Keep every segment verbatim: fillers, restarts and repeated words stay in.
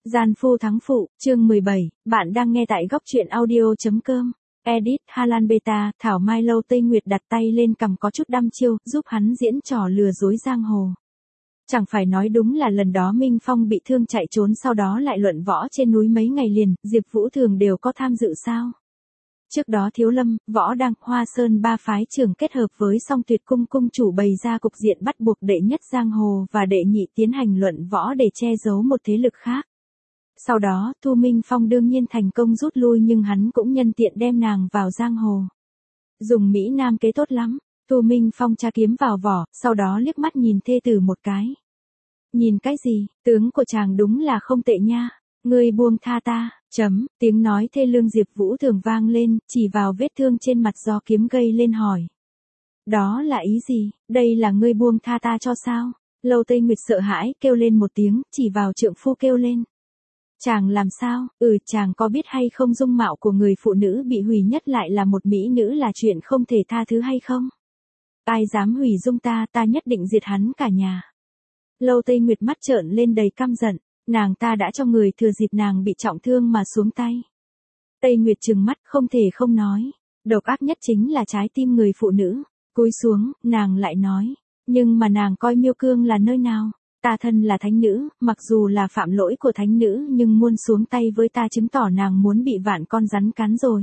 Gian phu thắng phụ, chương mười bảy, bạn đang nghe tại góc truyện audio.com. Edit, Halan Beta, Thảo Mai Lâu Tây Nguyệt đặt tay lên cằm có chút đăm chiêu, giúp hắn diễn trò lừa dối giang hồ. Chẳng phải nói đúng là lần đó Minh Phong bị thương chạy trốn sau đó lại luận võ trên núi mấy ngày liền, Diệp Vũ Thường đều có tham dự sao? Trước đó Thiếu Lâm, Võ Đăng, Hoa Sơn ba phái trưởng kết hợp với Song Tuyệt Cung cung chủ bày ra cục diện bắt buộc đệ nhất giang hồ và đệ nhị tiến hành luận võ để che giấu một thế lực khác. Sau đó, Thu Minh Phong đương nhiên thành công rút lui nhưng hắn cũng nhân tiện đem nàng vào giang hồ. Dùng Mỹ Nam kế tốt lắm, Thu Minh Phong tra kiếm vào vỏ, sau đó liếc mắt nhìn thê tử một cái. Nhìn cái gì, tướng của chàng đúng là không tệ nha, ngươi buông tha ta, chấm, tiếng nói thê lương Diệp Vũ Thường vang lên, chỉ vào vết thương trên mặt do kiếm gây lên hỏi. Đó là ý gì, đây là ngươi buông tha ta cho sao? Lâu Tây Nguyệt sợ hãi, kêu lên một tiếng, chỉ vào trượng phu kêu lên. Chàng làm sao, ừ chàng có biết hay không dung mạo của người phụ nữ bị hủy nhất lại là một mỹ nữ là chuyện không thể tha thứ hay không? Ai dám hủy dung ta, ta nhất định diệt hắn cả nhà. Lâu Tây Nguyệt mắt trợn lên đầy căm giận, nàng ta đã cho người thừa dịp nàng bị trọng thương mà xuống tay. Tây Nguyệt trừng mắt không thể không nói, độc ác nhất chính là trái tim người phụ nữ, cúi xuống, nàng lại nói, nhưng mà nàng coi Miêu Cương là nơi nào? Ta thân là thánh nữ, mặc dù là phạm lỗi của thánh nữ nhưng muốn xuống tay với ta chứng tỏ nàng muốn bị vạn con rắn cắn rồi.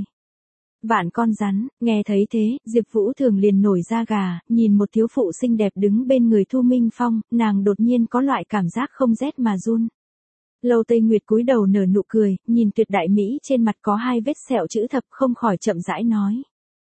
Vạn con rắn, nghe thấy thế, Diệp Vũ Thường liền nổi da gà, nhìn một thiếu phụ xinh đẹp đứng bên người Thu Minh Phong, nàng đột nhiên có loại cảm giác không rét mà run. Lâu Tây Nguyệt cúi đầu nở nụ cười, nhìn tuyệt đại mỹ trên mặt có hai vết sẹo chữ thập không khỏi chậm rãi nói.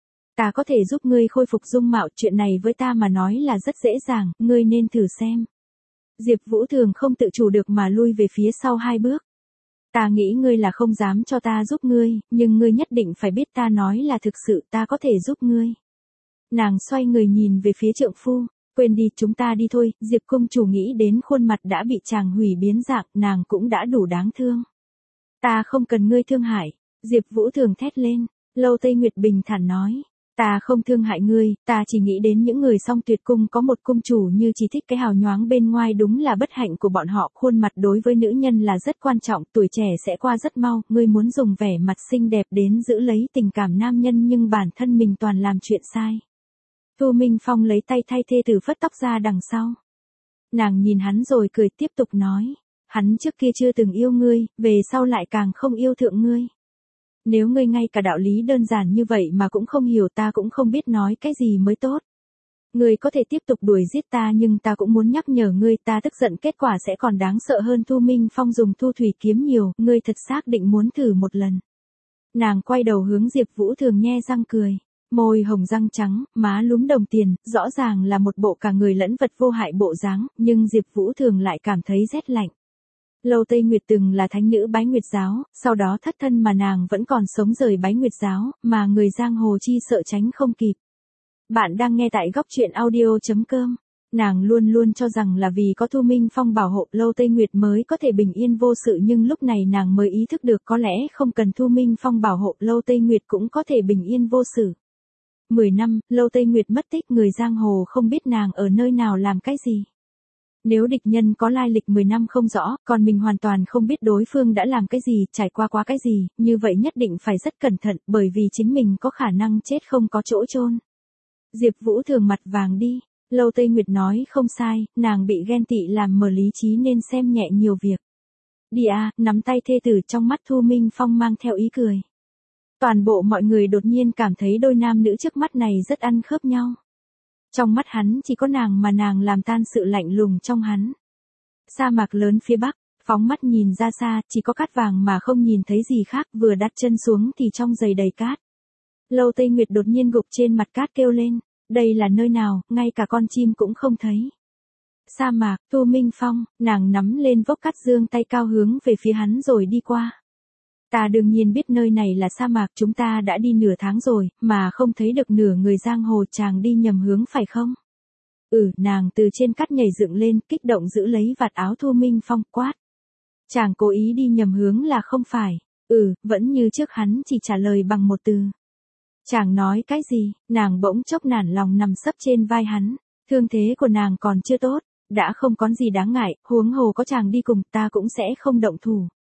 Ta có thể giúp ngươi khôi phục dung mạo, chuyện này với ta mà nói là rất dễ dàng, ngươi nên thử xem. Diệp Vũ Thường không tự chủ được mà lui về phía sau hai bước. Ta nghĩ ngươi là không dám cho ta giúp ngươi, nhưng ngươi nhất định phải biết ta nói là thực sự, ta có thể giúp ngươi. Nàng xoay người nhìn về phía trượng phu, quên đi, chúng ta đi thôi. Diệp công chủ nghĩ đến khuôn mặt đã bị chàng hủy biến dạng, nàng cũng đã đủ đáng thương. Ta không cần ngươi thương hại, Diệp Vũ Thường thét lên. Lâu Tây Nguyệt bình thản nói. Ta không thương hại ngươi, ta chỉ nghĩ đến những người Song Tuyệt Cung có một cung chủ như chỉ thích cái hào nhoáng bên ngoài đúng là bất hạnh của bọn họ, khuôn mặt đối với nữ nhân là rất quan trọng, tuổi trẻ sẽ qua rất mau, ngươi muốn dùng vẻ mặt xinh đẹp đến giữ lấy tình cảm nam nhân nhưng bản thân mình toàn làm chuyện sai. Thu Minh Phong lấy tay thay thê tử phất tóc ra đằng sau. Nàng nhìn hắn rồi cười tiếp tục nói, hắn trước kia chưa từng yêu ngươi, về sau lại càng không yêu thượng ngươi. Nếu ngươi ngay cả đạo lý đơn giản như vậy mà cũng không hiểu ta cũng không biết nói cái gì mới tốt. Ngươi có thể tiếp tục đuổi giết ta nhưng ta cũng muốn nhắc nhở ngươi, ta tức giận kết quả sẽ còn đáng sợ hơn. Thu Minh Phong dùng thu thủy kiếm nhiều, ngươi thật xác định muốn thử một lần. Nàng quay đầu hướng Diệp Vũ Thường nhe răng cười, môi hồng răng trắng, má lúm đồng tiền, rõ ràng là một bộ cả người lẫn vật vô hại bộ dáng, nhưng Diệp Vũ Thường lại cảm thấy rét lạnh. Lâu Tây Nguyệt từng là thánh nữ Bái Nguyệt giáo, sau đó thất thân mà nàng vẫn còn sống rời Bái Nguyệt giáo, mà người giang hồ chi sợ tránh không kịp. Bạn đang nghe tại góc truyện audio.com. Nàng luôn luôn cho rằng là vì có Thu Minh Phong bảo hộ Lâu Tây Nguyệt mới có thể bình yên vô sự, nhưng lúc này nàng mới ý thức được có lẽ không cần Thu Minh Phong bảo hộ Lâu Tây Nguyệt cũng có thể bình yên vô sự. Mười năm, Lâu Tây Nguyệt mất tích, người giang hồ không biết nàng ở nơi nào làm cái gì. Nếu địch nhân có lai lịch mười năm không rõ, còn mình hoàn toàn không biết đối phương đã làm cái gì, trải qua quá cái gì, như vậy nhất định phải rất cẩn thận, bởi vì chính mình có khả năng chết không có chỗ chôn. Diệp Vũ Thường mặt vàng đi, Lâu Tây Nguyệt nói không sai, nàng bị ghen tị làm mờ lý trí nên xem nhẹ nhiều việc. Đi à, nắm tay thê tử, trong mắt Thu Minh Phong mang theo ý cười. Toàn bộ mọi người đột nhiên cảm thấy đôi nam nữ trước mắt này rất ăn khớp nhau. Trong mắt hắn chỉ có nàng mà nàng làm tan sự lạnh lùng trong hắn. Sa mạc lớn phía bắc, phóng mắt nhìn ra xa, chỉ có cát vàng mà không nhìn thấy gì khác, vừa đặt chân xuống thì trong giày đầy cát. Lâu Tây Nguyệt đột nhiên gục trên mặt cát kêu lên, đây là nơi nào, ngay cả con chim cũng không thấy. Sa mạc, Thu Minh Phong, nàng nắm lên vốc cát giương tay cao hướng về phía hắn rồi đi qua. Ta đương nhiên biết nơi này là sa mạc, chúng ta đã đi nửa tháng rồi, mà không thấy được nửa người giang hồ, chàng đi nhầm hướng phải không? Ừ, nàng từ trên cát nhảy dựng lên, kích động giữ lấy vạt áo Thu Minh Phong, quát. Chàng cố ý đi nhầm hướng là không phải? Ừ, vẫn như trước hắn chỉ trả lời bằng một từ. Chàng nói cái gì? Nàng bỗng chốc nản lòng nằm sấp trên vai hắn, thương thế của nàng còn chưa tốt, đã không có gì đáng ngại, huống hồ có chàng đi cùng ta cũng sẽ không động thủ.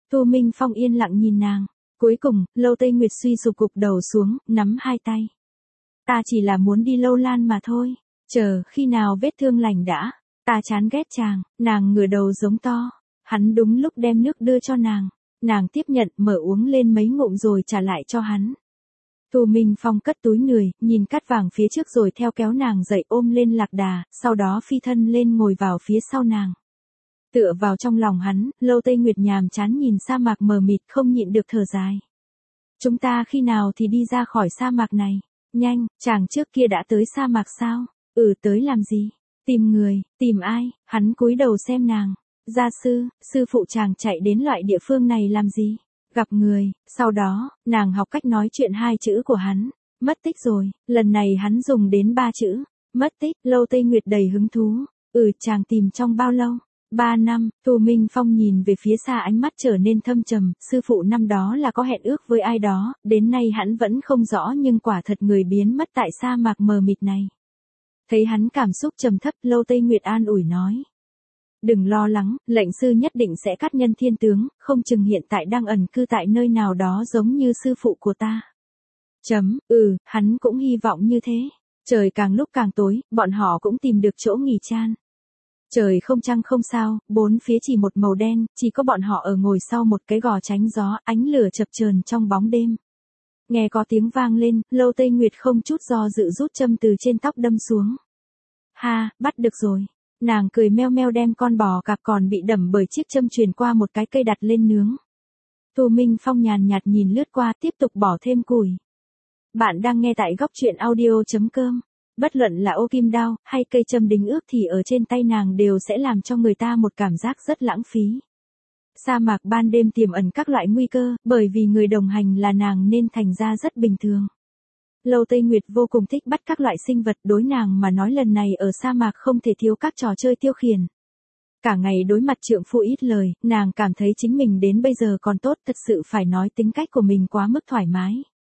Thu Minh Phong yên lặng nhìn nàng. Cuối cùng, Lâu Tây Nguyệt suy sụp gục đầu xuống, nắm hai tay. Ta chỉ là muốn đi Lâu Lan mà thôi. Chờ, khi nào vết thương lành đã. Ta chán ghét chàng. Nàng ngửa đầu giống to. Hắn đúng lúc đem nước đưa cho nàng. Nàng tiếp nhận, mở uống lên mấy ngụm rồi trả lại cho hắn. Thu Minh Phong cất túi nười, nhìn cát vàng phía trước rồi theo kéo nàng dậy ôm lên lạc đà, sau đó phi thân lên ngồi vào phía sau nàng. Tựa vào trong lòng hắn, Lâu Tây Nguyệt nhàm chán nhìn sa mạc mờ mịt không nhịn được thở dài. Chúng ta khi nào thì đi ra khỏi sa mạc này? Nhanh, chàng trước kia đã tới sa mạc sao? Ừ, tới làm gì? Tìm người, tìm ai? Hắn cúi đầu xem nàng. Gia sư, sư phụ chàng chạy đến loại địa phương này làm gì? Gặp người, sau đó, nàng học cách nói chuyện hai chữ của hắn. Mất tích rồi, lần này hắn dùng đến ba chữ. Mất tích, Lâu Tây Nguyệt đầy hứng thú. Ừ, chàng tìm trong bao lâu? Ba năm, Thu Minh Phong nhìn về phía xa ánh mắt trở nên thâm trầm, sư phụ năm đó là có hẹn ước với ai đó, đến nay hắn vẫn không rõ nhưng quả thật người biến mất tại sa mạc mờ mịt này. Thấy hắn cảm xúc trầm thấp, Lâu Tây Nguyệt an ủi nói. Đừng lo lắng, lệnh sư nhất định sẽ cắt nhân thiên tướng, không chừng hiện tại đang ẩn cư tại nơi nào đó giống như sư phụ của ta. Chấm, ừ, hắn cũng hy vọng như thế. Trời càng lúc càng tối, bọn họ cũng tìm được chỗ nghỉ chan. Trời không trăng không sao, bốn phía chỉ một màu đen, chỉ có bọn họ ở ngồi sau một cái gò tránh gió, ánh lửa chập chờn trong bóng đêm. Nghe có tiếng vang lên, Lâu Tây Nguyệt không chút do dự rút châm từ trên tóc đâm xuống. Ha, bắt được rồi. Nàng cười meo meo đem con bò cạp còn bị đẩm bởi chiếc châm truyền qua một cái cây đặt lên nướng. Thu Minh Phong nhàn nhạt nhìn lướt qua tiếp tục bỏ thêm củi. Bạn đang nghe tại góc truyện audio chấm com. Bất luận là ô kim đao, hay cây châm đính ước thì ở trên tay nàng đều sẽ làm cho người ta một cảm giác rất lãng phí. Sa mạc ban đêm tiềm ẩn các loại nguy cơ, bởi vì người đồng hành là nàng nên thành ra rất bình thường. Lâu Tây Nguyệt vô cùng thích bắt các loại sinh vật, đối nàng mà nói lần này ở sa mạc không thể thiếu các trò chơi tiêu khiển. Cả ngày đối mặt trượng phu ít lời, nàng cảm thấy chính mình đến bây giờ còn tốt, thật sự phải nói tính cách của mình quá mức thoải mái.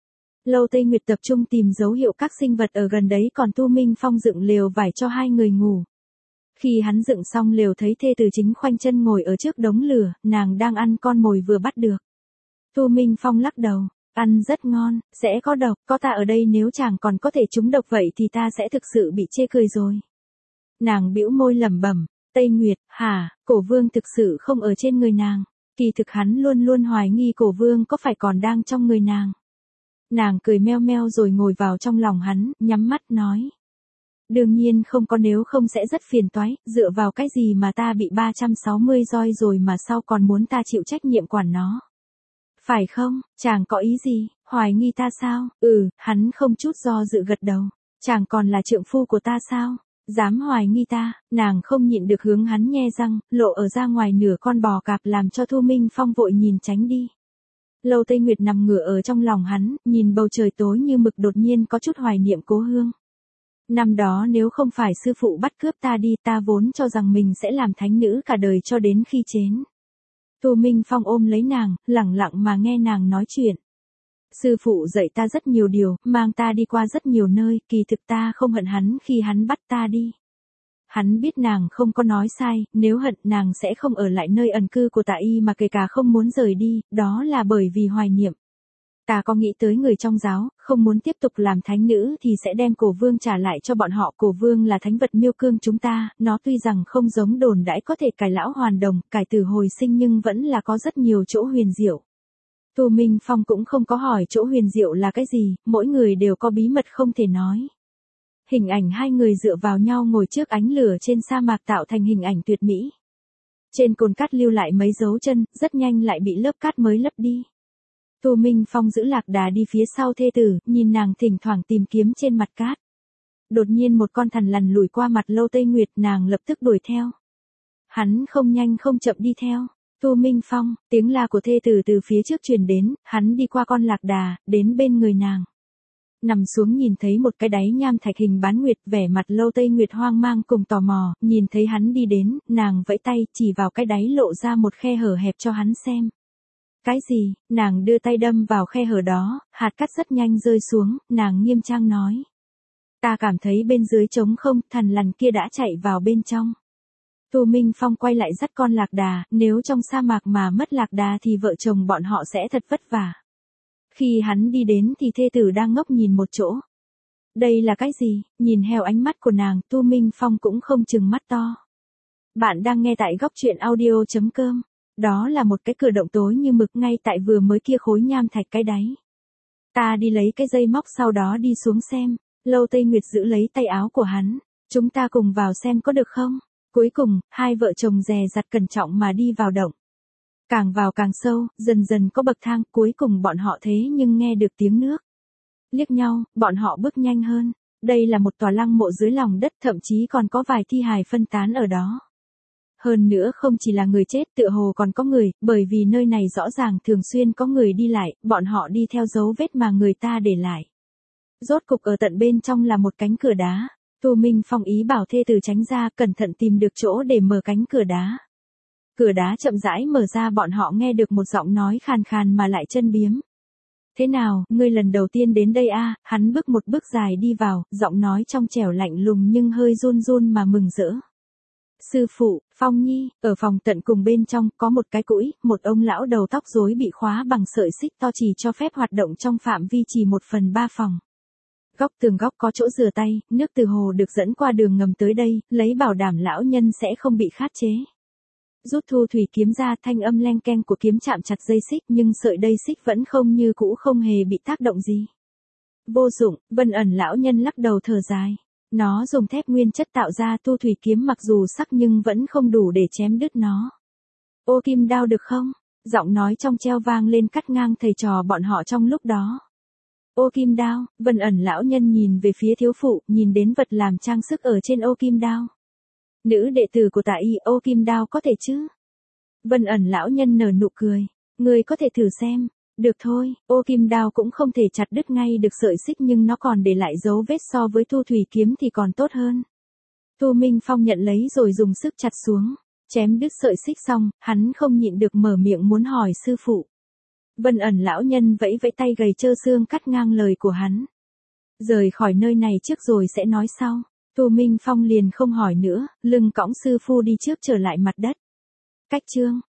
Lâu Tây Nguyệt tập trung tìm dấu hiệu các sinh vật ở gần đấy, còn Thu Minh Phong dựng lều vải cho hai người ngủ. Khi hắn dựng xong lều thấy thê tử chính khoanh chân ngồi ở trước đống lửa, nàng đang ăn con mồi vừa bắt được. Thu Minh Phong lắc đầu, ăn rất ngon, sẽ có độc, có ta ở đây nếu chàng còn có thể trúng độc vậy thì ta sẽ thực sự bị chê cười rồi. Nàng bĩu môi lẩm bẩm, Tây Nguyệt, hả, Cổ Vương thực sự không ở trên người nàng. Kỳ thực hắn luôn luôn hoài nghi Cổ Vương có phải còn đang trong người nàng. Nàng cười meo meo rồi ngồi vào trong lòng hắn, nhắm mắt nói. Đương nhiên không có, nếu không sẽ rất phiền toái, dựa vào cái gì mà ta bị ba trăm sáu mươi roi rồi mà sau còn muốn ta chịu trách nhiệm quản nó. Phải không, chàng có ý gì, hoài nghi ta sao? Ừ, hắn không chút do dự gật đầu. Chàng còn là trượng phu của ta sao? Dám hoài nghi ta, nàng không nhịn được hướng hắn nhe răng, lộ ở ra ngoài nửa con bò cạp làm cho Thu Minh Phong vội nhìn tránh đi. Lâu Tây Nguyệt nằm ngửa ở trong lòng hắn, nhìn bầu trời tối như mực đột nhiên có chút hoài niệm cố hương. Năm đó nếu không phải sư phụ bắt cướp ta đi, ta vốn cho rằng mình sẽ làm thánh nữ cả đời cho đến khi chến. Thu Minh Phong ôm lấy nàng, lẳng lặng mà nghe nàng nói chuyện. Sư phụ dạy ta rất nhiều điều, mang ta đi qua rất nhiều nơi, kỳ thực ta không hận hắn khi hắn bắt ta đi. Hắn biết nàng không có nói sai, nếu hận nàng sẽ không ở lại nơi ẩn cư của tạ y mà kể cả không muốn rời đi, đó là bởi vì hoài niệm. Ta có nghĩ tới người trong giáo, không muốn tiếp tục làm thánh nữ thì sẽ đem Cổ Vương trả lại cho bọn họ. Cổ Vương là thánh vật miêu cương chúng ta, nó tuy rằng không giống đồn đãi có thể cải lão hoàn đồng, cải tử hồi sinh nhưng vẫn là có rất nhiều chỗ huyền diệu. Thu Minh Phong cũng không có hỏi chỗ huyền diệu là cái gì, mỗi người đều có bí mật không thể nói. Hình ảnh hai người dựa vào nhau ngồi trước ánh lửa trên sa mạc tạo thành hình ảnh tuyệt mỹ. Trên cồn cát lưu lại mấy dấu chân, rất nhanh lại bị lớp cát mới lấp đi. Thu Minh Phong giữ lạc đà đi phía sau thê tử, nhìn nàng thỉnh thoảng tìm kiếm trên mặt cát. Đột nhiên một con thằn lằn lùi qua mặt Lâu Tây Nguyệt, nàng lập tức đuổi theo. Hắn không nhanh không chậm đi theo. Thu Minh Phong, tiếng la của thê tử từ phía trước truyền đến, hắn đi qua con lạc đà, đến bên người nàng. Nằm xuống nhìn thấy một cái đáy nham thạch hình bán nguyệt, vẻ mặt Lâu Tây Nguyệt hoang mang cùng tò mò, nhìn thấy hắn đi đến, nàng vẫy tay chỉ vào cái đáy lộ ra một khe hở hẹp cho hắn xem. Cái gì? Nàng đưa tay đâm vào khe hở đó, hạt cát rất nhanh rơi xuống, nàng nghiêm trang nói. Ta cảm thấy bên dưới trống không, thằn lằn kia đã chạy vào bên trong. Tu Minh Phong quay lại dắt con lạc đà, nếu trong sa mạc mà mất lạc đà thì vợ chồng bọn họ sẽ thật vất vả. Khi hắn đi đến thì thê tử đang ngốc nhìn một chỗ. Đây là cái gì? Nhìn theo ánh mắt của nàng, Tu Minh Phong cũng không chừng mắt to. Bạn đang nghe tại góc truyện audio.com. Đó là một cái cửa động tối như mực ngay tại vừa mới kia khối nham thạch cái đáy. Ta đi lấy cái dây móc sau đó đi xuống xem. Lâu Tây Nguyệt giữ lấy tay áo của hắn. Chúng ta cùng vào xem có được không? Cuối cùng, hai vợ chồng dè dặt cẩn trọng mà đi vào động. Càng vào càng sâu, dần dần có bậc thang, cuối cùng bọn họ thế nhưng nghe được tiếng nước. Liếc nhau, bọn họ bước nhanh hơn. Đây là một tòa lăng mộ dưới lòng đất, thậm chí còn có vài thi hài phân tán ở đó. Hơn nữa không chỉ là người chết, tựa hồ còn có người, bởi vì nơi này rõ ràng thường xuyên có người đi lại, bọn họ đi theo dấu vết mà người ta để lại. Rốt cục ở tận bên trong là một cánh cửa đá. Tu Minh Phong ý bảo thê tử tránh ra, cẩn thận tìm được chỗ để mở cánh cửa đá. Cửa đá chậm rãi mở ra, bọn họ nghe được một giọng nói khàn khàn mà lại chân biếm. Thế nào, ngươi lần đầu tiên đến đây a? Hắn bước một bước dài đi vào, giọng nói trong trẻo lạnh lùng nhưng hơi run run mà mừng rỡ. Sư phụ, Phong Nhi, ở phòng tận cùng bên trong có một cái cũi, một ông lão đầu tóc rối bị khóa bằng sợi xích to chỉ cho phép hoạt động trong phạm vi chỉ một phần ba phòng. Góc tường góc có chỗ rửa tay, nước từ hồ được dẫn qua đường ngầm tới đây, lấy bảo đảm lão nhân sẽ không bị khát chế. Rút thu thủy kiếm ra, thanh âm leng keng của kiếm chạm chặt dây xích nhưng sợi dây xích vẫn không như cũ, không hề bị tác động gì. Vô dụng, Vân Ẩn lão nhân lắc đầu thở dài. Nó dùng thép nguyên chất tạo ra tu thủy kiếm, mặc dù sắc nhưng vẫn không đủ để chém đứt nó. Ô kim đao được không? Giọng nói trong treo vang lên cắt ngang thầy trò bọn họ trong lúc đó. Ô kim đao, Vân Ẩn lão nhân nhìn về phía thiếu phụ, nhìn đến vật làm trang sức ở trên ô kim đao. Nữ đệ tử của Tạ Y, ô kim đao có thể chứ? Vân Ẩn lão nhân nở nụ cười. Người có thể thử xem. Được thôi, ô kim đao cũng không thể chặt đứt ngay được sợi xích nhưng nó còn để lại dấu vết, so với thu thủy kiếm thì còn tốt hơn. Tu Minh Phong nhận lấy rồi dùng sức chặt xuống. Chém đứt sợi xích xong, hắn không nhịn được mở miệng muốn hỏi sư phụ. Vân Ẩn lão nhân vẫy vẫy tay gầy trơ xương cắt ngang lời của hắn. Rời khỏi nơi này trước rồi sẽ nói sau. Tu Minh Phong liền không hỏi nữa, lưng cõng sư phu đi trước trở lại mặt đất. Cách chương